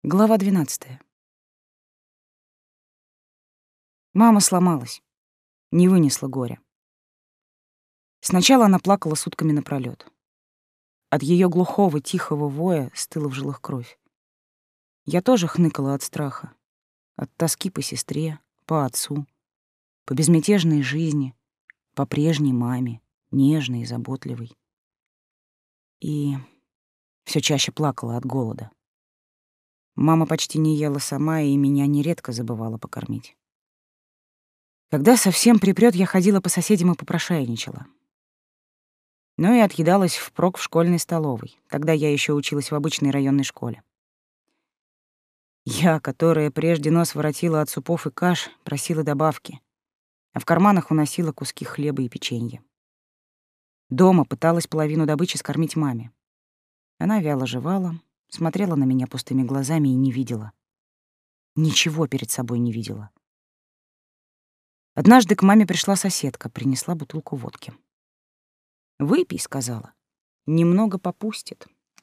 Глава 12. Мама сломалась, не вынесла горя. Сначала она плакала сутками напролёт. От её глухого, тихого воя стыла в жилах кровь. Я тоже хныкала от страха, от тоски по сестре, по отцу, по безмятежной жизни, по прежней маме, нежной и заботливой. И всё чаще плакала от голода. Мама почти не ела сама, и меня нередко забывала покормить. Когда совсем припрёт, я ходила по соседям и попрошайничала. Ну и отъедалась впрок в школьной столовой. Тогда я ещё училась в обычной районной школе. Я, которая прежде нос воротила от супов и каш, просила добавки, а в карманах уносила куски хлеба и печенья. Дома пыталась половину добычи скормить маме. Она вяло жевала, смотрела на меня пустыми глазами и не видела. Ничего перед собой не видела. Однажды к маме пришла соседка, принесла бутылку водки. «Выпей», — сказала, — «немного попустит».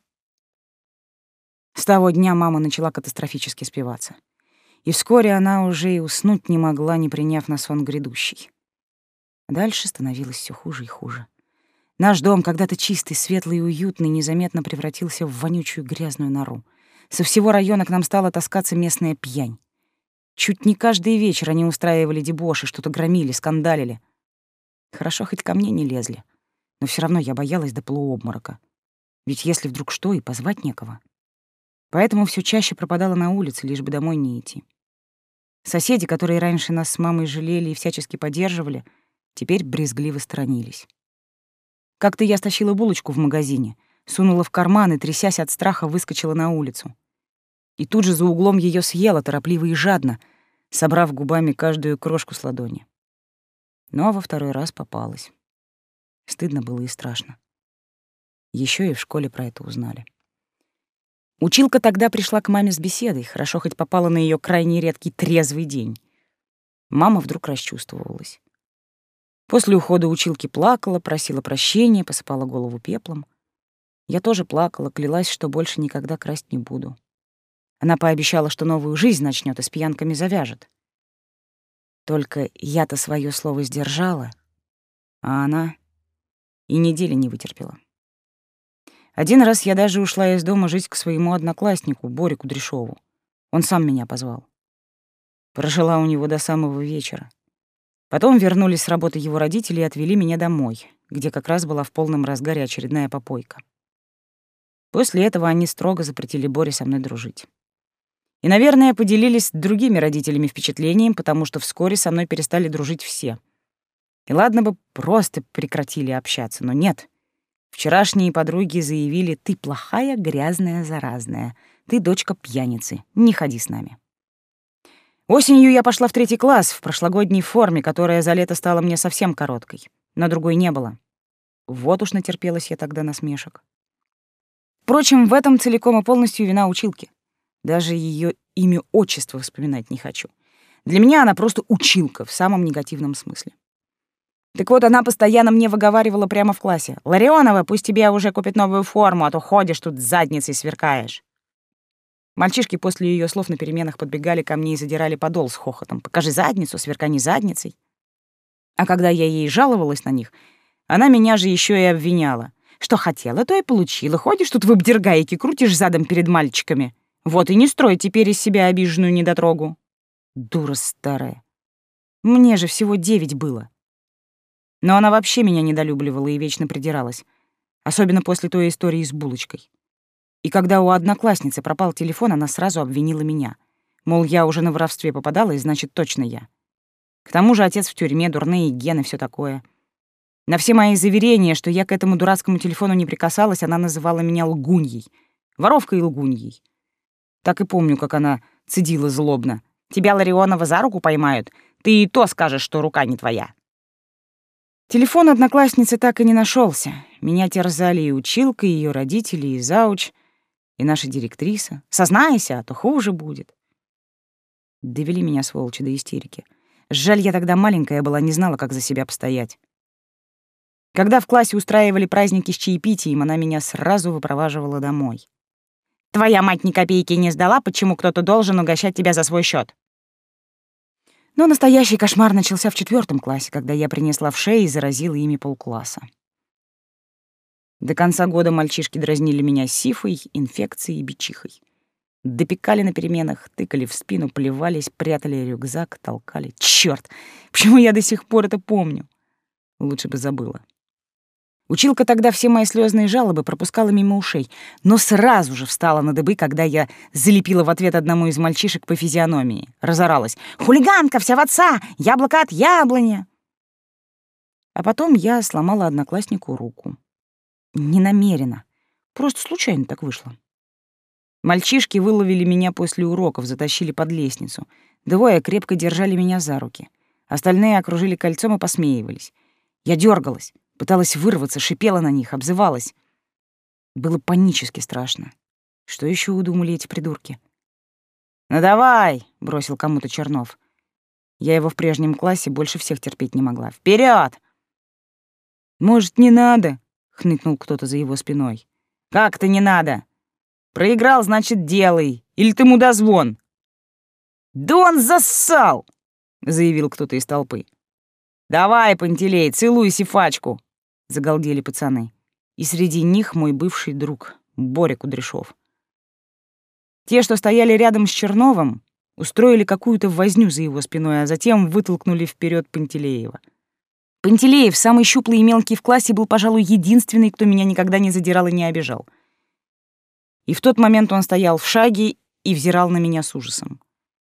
С того дня мама начала катастрофически спиваться. И вскоре она уже и уснуть не могла, не приняв на сон грядущий. Дальше становилось всё хуже и хуже. Наш дом, когда-то чистый, светлый и уютный, незаметно превратился в вонючую грязную нору. Со всего района к нам стала таскаться местная пьянь. Чуть не каждый вечер они устраивали дебоши, что-то громили, скандалили. Хорошо, хоть ко мне не лезли. Но всё равно я боялась до полуобморока. Ведь если вдруг что, и позвать некого. Поэтому всё чаще пропадала на улице, лишь бы домой не идти. Соседи, которые раньше нас с мамой жалели и всячески поддерживали, теперь брезгливо сторонились. Как-то я стащила булочку в магазине, сунула в карман и, трясясь от страха, выскочила на улицу. И тут же за углом её съела, торопливо и жадно, собрав губами каждую крошку с ладони. Но во второй раз попалась. Стыдно было и страшно. Ещё и в школе про это узнали. Училка тогда пришла к маме с беседой, хорошо хоть попала на её крайне редкий трезвый день. Мама вдруг расчувствовалась. После ухода училки плакала, просила прощения, посыпала голову пеплом. Я тоже плакала, клялась, что больше никогда красть не буду. Она пообещала, что новую жизнь начнёт и с пьянками завяжет. Только я-то своё слово сдержала, а она и недели не вытерпела. Один раз я даже ушла из дома жить к своему однокласснику, Боре Кудряшову. Он сам меня позвал. Прожила у него до самого вечера. Потом вернулись с работы его родители и отвели меня домой, где как раз была в полном разгаре очередная попойка. После этого они строго запретили Боре со мной дружить. И, наверное, поделились с другими родителями впечатлением, потому что вскоре со мной перестали дружить все. И ладно бы просто прекратили общаться, но нет. Вчерашние подруги заявили: «Ты плохая, грязная, заразная. Ты дочка пьяницы. Не ходи с нами». Осенью я пошла в 3 класс в прошлогодней форме, которая за лето стала мне совсем короткой. На другой не было. Вот уж натерпелась я тогда насмешек. Впрочем, в этом целиком и полностью вина училки. Даже её имя-отчество вспоминать не хочу. Для меня она просто училка в самом негативном смысле. Так вот, она постоянно мне выговаривала прямо в классе: «Ларионова, пусть тебе уже купит новую форму, а то ходишь тут с задницей сверкаешь». Мальчишки после её слов на переменах подбегали ко мне и задирали подол с хохотом: «Покажи задницу, сверкани задницей». А когда я ей жаловалась на них, она меня же ещё и обвиняла: «Что хотела, то и получила. Ходишь тут в обдергайке, крутишь задом перед мальчиками. Вот и не строй теперь из себя обиженную недотрогу». Дура старая. Мне же всего 9 было. Но она вообще меня недолюбливала и вечно придиралась. Особенно после той истории с булочкой. И когда у одноклассницы пропал телефон, она сразу обвинила меня. Мол, я уже на воровстве попадалась, значит, точно я. К тому же отец в тюрьме, дурные гены, всё такое. На все мои заверения, что я к этому дурацкому телефону не прикасалась, она называла меня лгуньей. Воровкой и лгуньей. Так и помню, как она цедила злобно: «Тебя, Ларионова, за руку поймают. Ты и то скажешь, что рука не твоя». Телефон одноклассницы так и не нашёлся. Меня терзали и училка, и её родители, и зауч, и наша директриса. «Сознайся, а то хуже будет». Довели меня, сволочи, до истерики. Жаль, я тогда маленькая была, не знала, как за себя постоять. Когда в классе устраивали праздники с чаепитием, она меня сразу выпроваживала домой. Твоя мать ни копейки не сдала, почему кто-то должен угощать тебя за свой счет? Но настоящий кошмар начался в 4 классе, когда я принесла в шеи и заразила ими полкласса. До конца года мальчишки дразнили меня сифой, инфекцией и бичихой. Допекали на переменах, тыкали в спину, плевались, прятали рюкзак, толкали. Чёрт! Почему я до сих пор это помню? Лучше бы забыла. Училка тогда все мои слезные жалобы пропускала мимо ушей, но сразу же встала на дыбы, когда я залепила в ответ одному из мальчишек по физиономии. Разоралась. «Хулиганка, вся в отца! Яблоко от яблони!» А потом я сломала однокласснику руку. Не намеренно. Просто случайно так вышло. Мальчишки выловили меня после уроков, затащили под лестницу. 2 крепко держали меня за руки. Остальные окружили кольцом и посмеивались. Я дергалась, пыталась вырваться, шипела на них, обзывалась. Было панически страшно. Что еще удумали эти придурки? «Ну давай!» — бросил кому-то Чернов. Я его в прежнем классе больше всех терпеть не могла. «Вперед!» «Может, не надо?» — хныкнул кто-то за его спиной. «Как-то не надо! Проиграл, значит, делай! Или ты мудозвон!» «Да он зассал!» — заявил кто-то из толпы. «Давай, Пантелей, целуй сифачку!» — загалдели пацаны. И среди них мой бывший друг, Боря Кудряшов. Те, что стояли рядом с Черновым, устроили какую-то возню за его спиной, а затем вытолкнули вперед Пантелеева. Пантелеев, самый щуплый и мелкий в классе, был, пожалуй, единственный, кто меня никогда не задирал и не обижал. И в тот момент он стоял в шаге и взирал на меня с ужасом.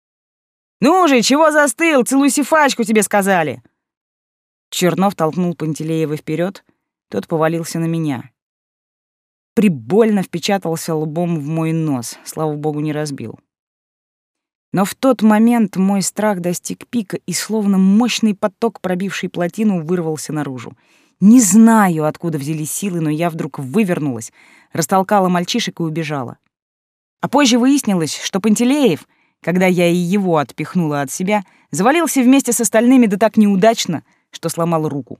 «Ну же, чего застыл? Целуй сифачку, тебе сказали!» Чернов толкнул Пантелеева вперед, тот повалился на меня. Прибольно впечатался лбом в мой нос, слава богу, не разбил. Но в тот момент мой страх достиг пика, и словно мощный поток, пробивший плотину, вырвался наружу. Не знаю, откуда взялись силы, но я вдруг вывернулась, растолкала мальчишек и убежала. А позже выяснилось, что Пантелеев, когда я и его отпихнула от себя, завалился вместе с остальными да так неудачно, что сломал руку.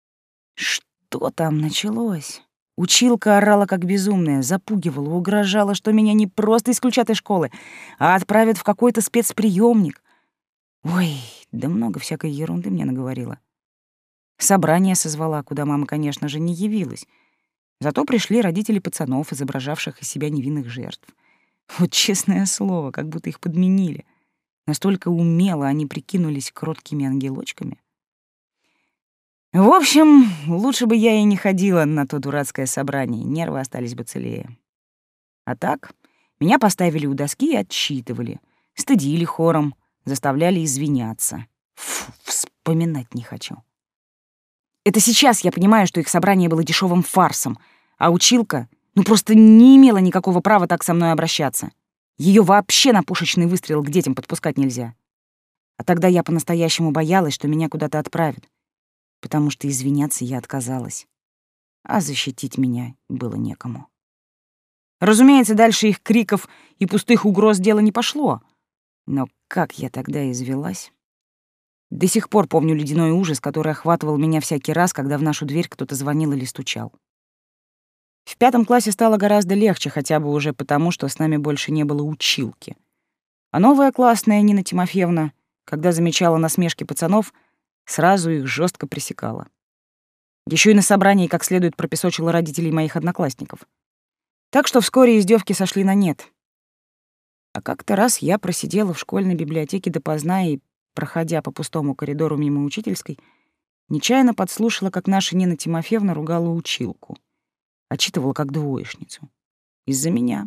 Что там началось? Училка орала как безумная, запугивала, угрожала, что меня не просто исключат из школы, а отправят в какой-то спецприемник. Ой, да много всякой ерунды мне наговорила. Собрание созвала, куда мама, конечно же, не явилась. Зато пришли родители пацанов, изображавших из себя невинных жертв. Вот честное слово, как будто их подменили. Настолько умело они прикинулись кроткими ангелочками. В общем, лучше бы я и не ходила на то дурацкое собрание, нервы остались бы целее. А так, меня поставили у доски и отчитывали, стыдили хором, заставляли извиняться. Фу, вспоминать не хочу. Это сейчас я понимаю, что их собрание было дешевым фарсом, а училка, просто не имела никакого права так со мной обращаться. Ее вообще на пушечный выстрел к детям подпускать нельзя. А тогда я по-настоящему боялась, что меня куда-то отправят, потому что извиняться я отказалась, а защитить меня было некому. Разумеется, дальше их криков и пустых угроз дело не пошло, но как я тогда извелась? До сих пор помню ледяной ужас, который охватывал меня всякий раз, когда в нашу дверь кто-то звонил или стучал. В 5 классе стало гораздо легче, хотя бы уже потому, что с нами больше не было училки. А новая классная Нина Тимофеевна, когда замечала насмешки пацанов, сразу их жестко пресекала. Еще и на собрании как следует пропесочила родителей моих одноклассников. Так что вскоре издевки сошли на нет. А как-то раз я просидела в школьной библиотеке допоздна и, проходя по пустому коридору мимо учительской, нечаянно подслушала, как наша Нина Тимофеевна ругала училку. Отчитывала как двоечницу. Из-за меня.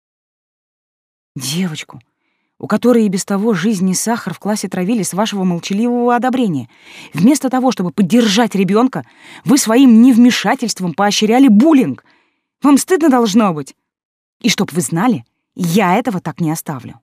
Девочку, у которой и без того жизнь и сахар в классе травили с вашего молчаливого одобрения. Вместо того, чтобы поддержать ребенка, вы своим невмешательством поощряли буллинг. Вам стыдно должно быть. И чтоб вы знали, я этого так не оставлю.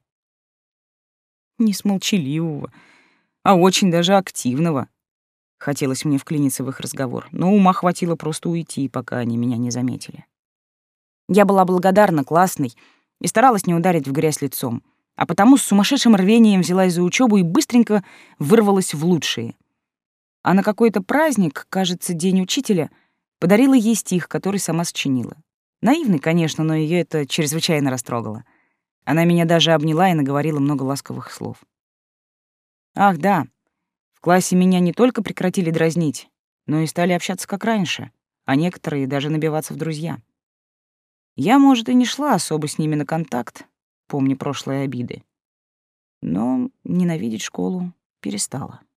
Не с молчаливого, а очень даже активного. Хотелось мне вклиниться в их разговор, но ума хватило просто уйти, пока они меня не заметили. Я была благодарна классной и старалась не ударить в грязь лицом, а потому с сумасшедшим рвением взялась за учебу и быстренько вырвалась в лучшие. А на какой-то праздник, кажется, День учителя, подарила ей стих, который сама сочинила. Наивный, конечно, но ее это чрезвычайно растрогало. Она меня даже обняла и наговорила много ласковых слов. Ах, да, в классе меня не только прекратили дразнить, но и стали общаться как раньше, а некоторые даже набиваться в друзья. Я, может, и не шла особо с ними на контакт, помня прошлые обиды, но ненавидеть школу перестала.